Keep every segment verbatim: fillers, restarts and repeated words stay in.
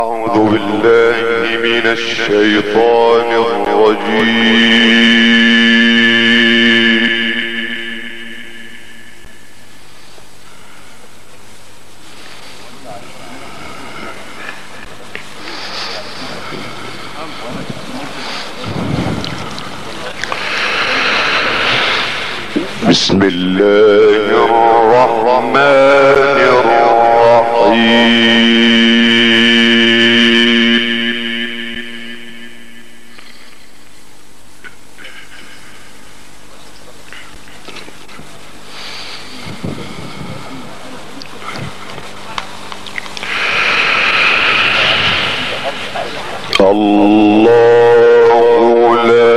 أعوذ بالله من الشيطان الرجيم. بسم الله الرحمن الرحيم. الله لا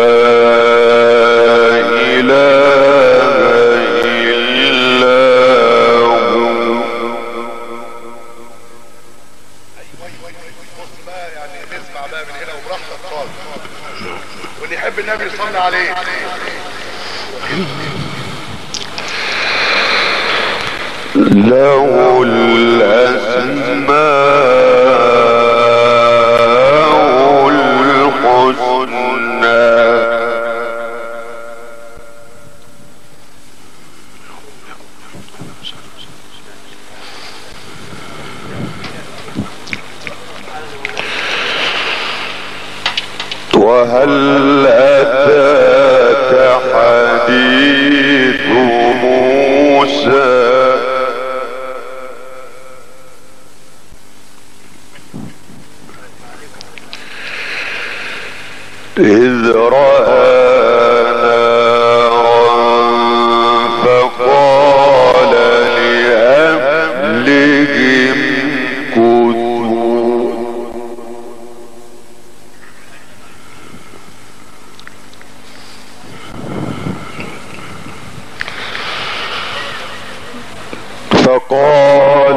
واللي يحب النبي يصلي عليه. له الأسماء الحسنى. وهل أتاك حديث موسى إذ رأى نارا فقال لأهلهم كثوا فقال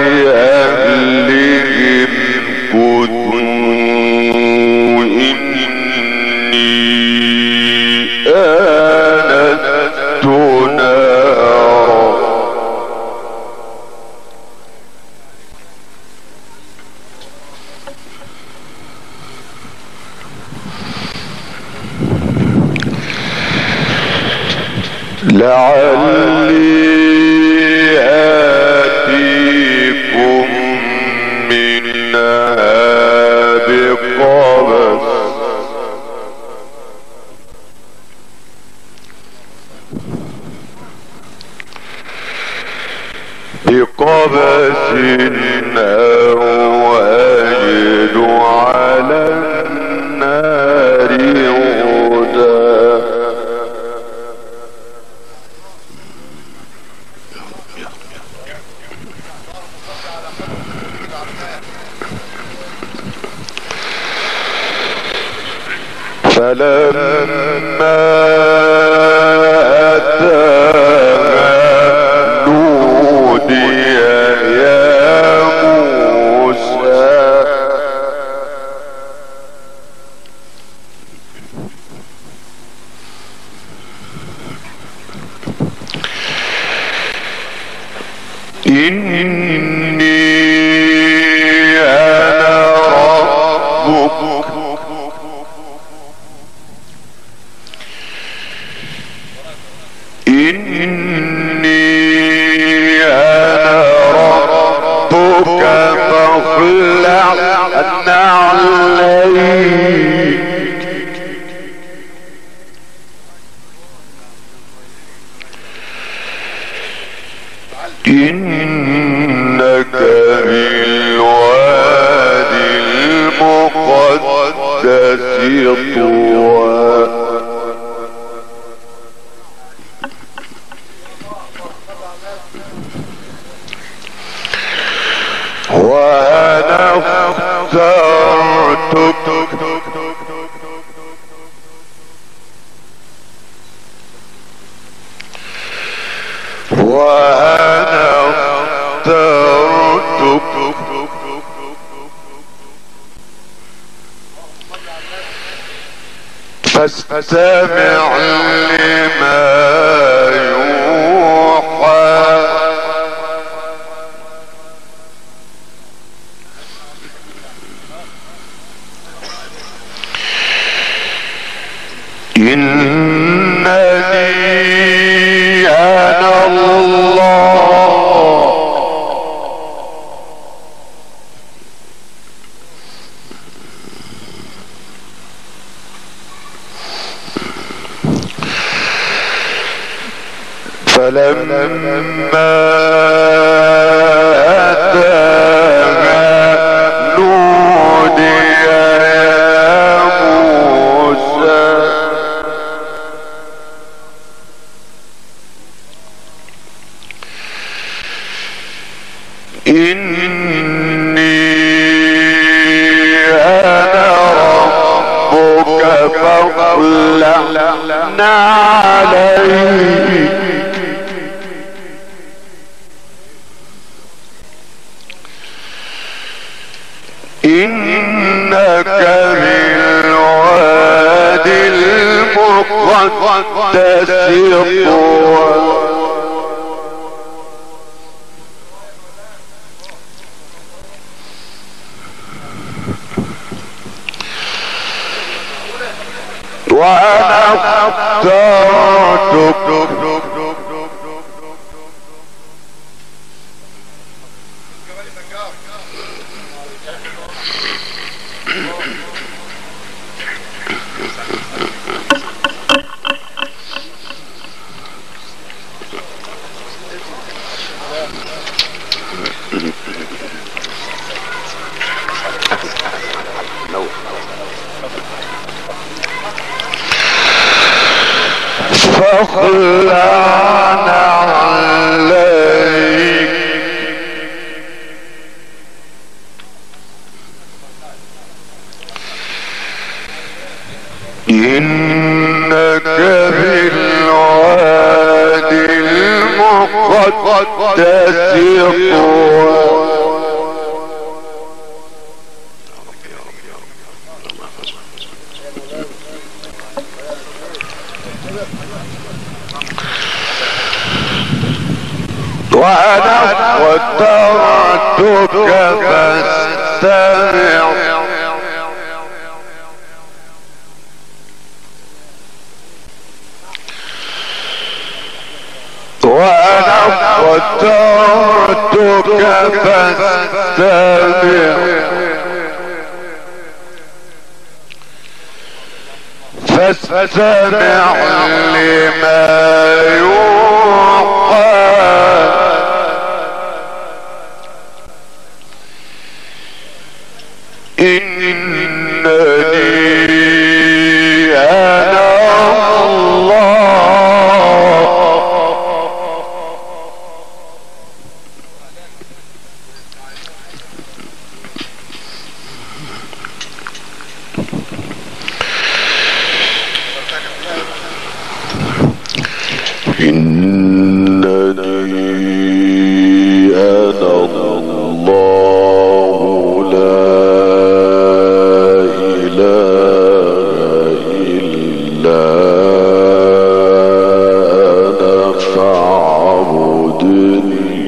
لأهلهم كثوا إني آنست نارا لعلي آتيكم منها بقبس بقبس أو أجد على النار هدى. فلما أتاها نودي يا موسى إني أنا ربك إني أنا ربك فاخلع نعليك إنك بالوادي المقدس طوى. وأنا اخترتك وأنا اخترتك فاستمع لما يوحى إنني أنا الله فلما أتاها نودي يا موسى إني أنا ربك فاخلع عليك إنك بالوادي المقدس طوى وأنا اخترتك فاخلعنا عليك إنك بالوادي المقدس طوى وأنا اخترتك فاستمع وأنا اخترتك فاستمع فاستمع لما يوحى إنني أنا الله إنني أنا الله لا إله إلا أنا فاعبدني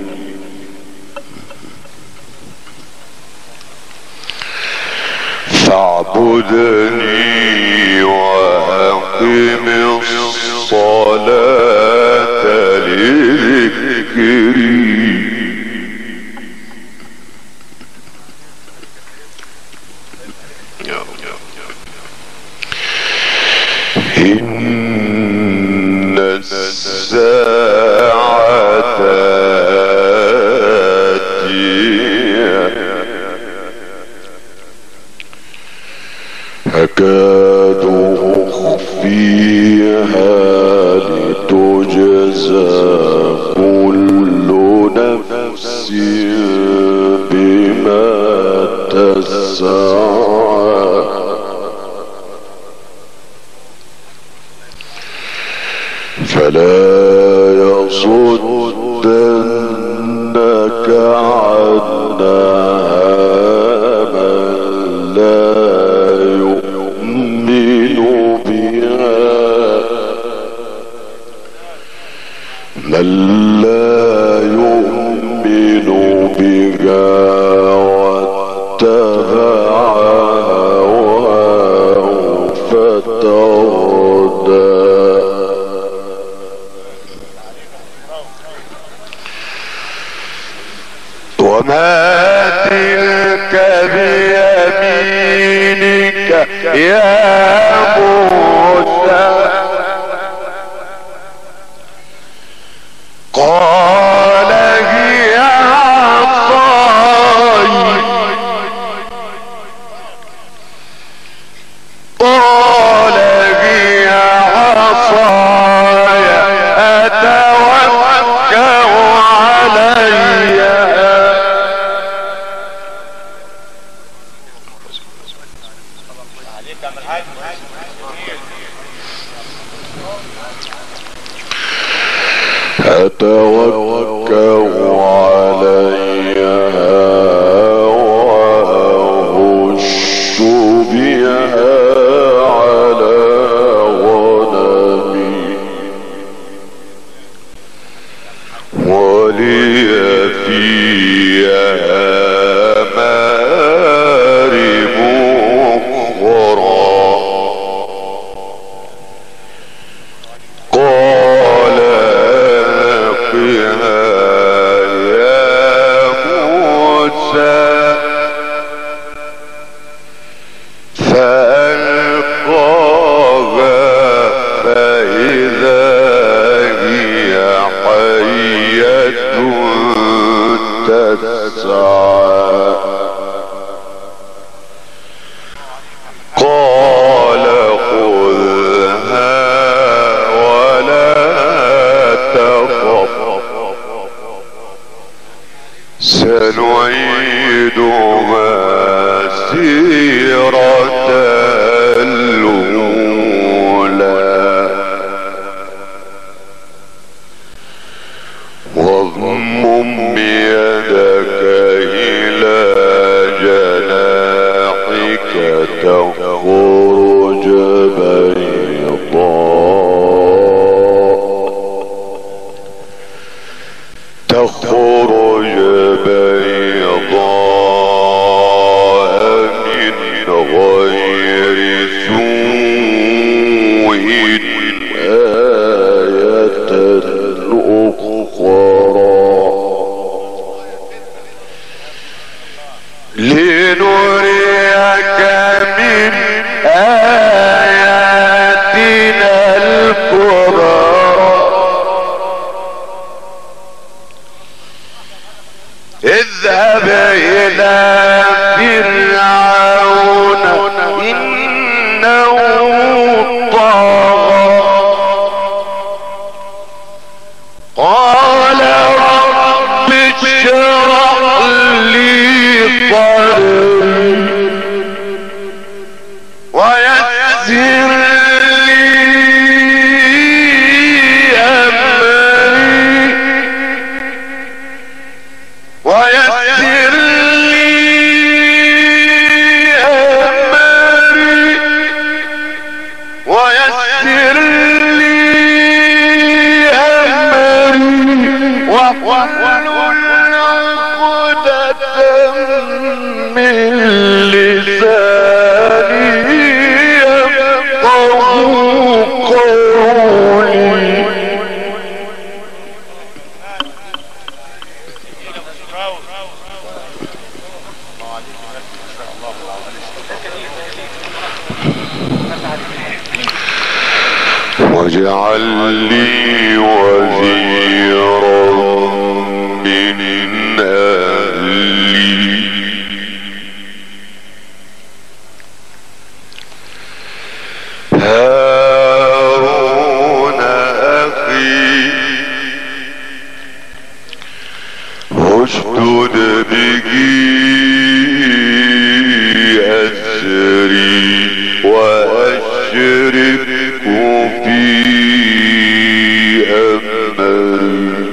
فاعبدني وأقم الصلاة لذكري إن الساعة آتية أكاد أخفيها لتجزى كل نفس بما تسعى فلا يصدنك عنها من لا يؤمن بها من لا يؤمن بها واتبع هواه فترى بيمينك يا موسى قال هي عصاي قال هي عصاي أتوكأ عليها أتوكأ عليها وأهش بها على غنمي ولي فيها مآرب أخرى قال ألقها يا موسى فألقاها فإذا هي حية تسعى قال خذها ولا تخف سنعيدها سيرة الأولى واضمم يدك إلى جناحك تخرج بيضاء تخرج بيضاء من غير سوء آية أخرى لنريك من آياتنا الكبرى اذهب إلى فرعون إنه طغى قال رب اشرح لي صدري ويسر لي أمري ويسر لي أمري ويسر لي أمري واحلل عقدة من لساني يفقهوا قولي واجعل لي وزيرا من أهلي هارون أخي اشدد به أزري وأشركه في أمري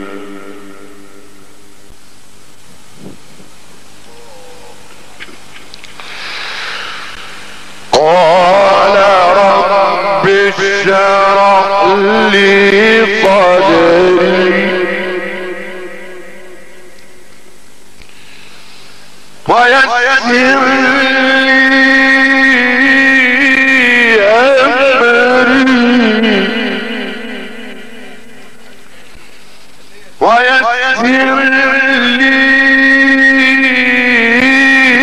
قال رب اشرح لي صدري ويسر لي أمري ويسر لي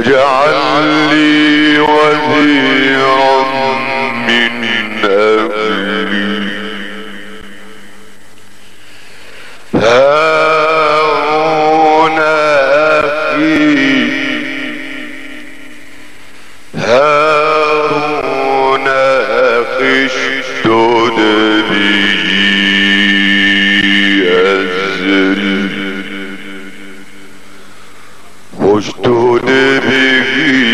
واجعل لي وزيرا من أهلي هارون أخي هارون أخي اشدد به أزري اشدد به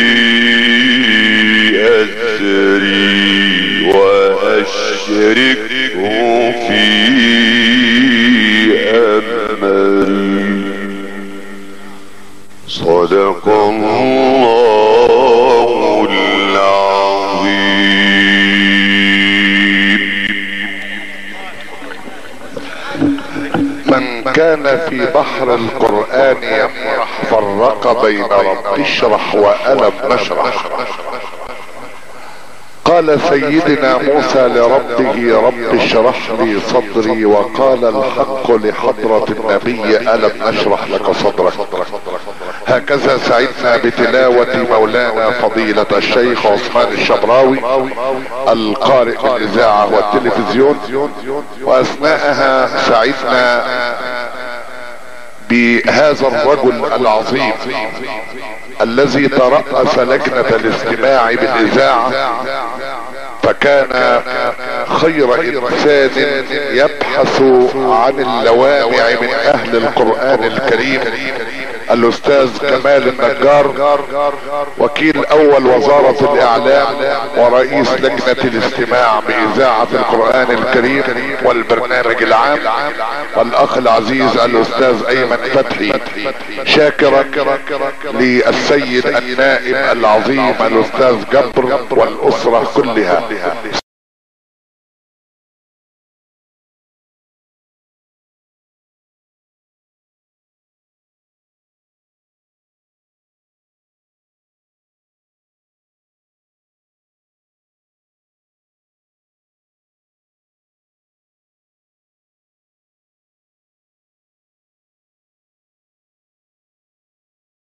أزري وأشركه في أمري صدق الله العظيم. من كان في بحر القرآن يمرح فرق بين رب اشرح وألم نشرح. قال سيدنا موسى لربه رب اشرح لي صدري، وقال الحق لحضرة النبي ألم نشرح لك صدرك. هكذا سعدنا بتلاوة مولانا فضيلة الشيخ عثمان الشبراوي القارئ بالإذاعة والتلفزيون، وأثناءها سعدنا بهذا الرجل العظيم الذي ترأس لجنة الاستماع بالإذاعة، فكان خير انسان يبحث عن اللوامع من اهل القرآن الكريم الاستاذ كمال النجار، وكيل اول وزارة الاعلام ورئيس لجنة الاستماع باذاعة القرآن الكريم والبرنامج العام، والاخ العزيز الاستاذ ايمن فتحي، شاكرا للسيد النائب العظيم الاستاذ جبر والاسرة كلها.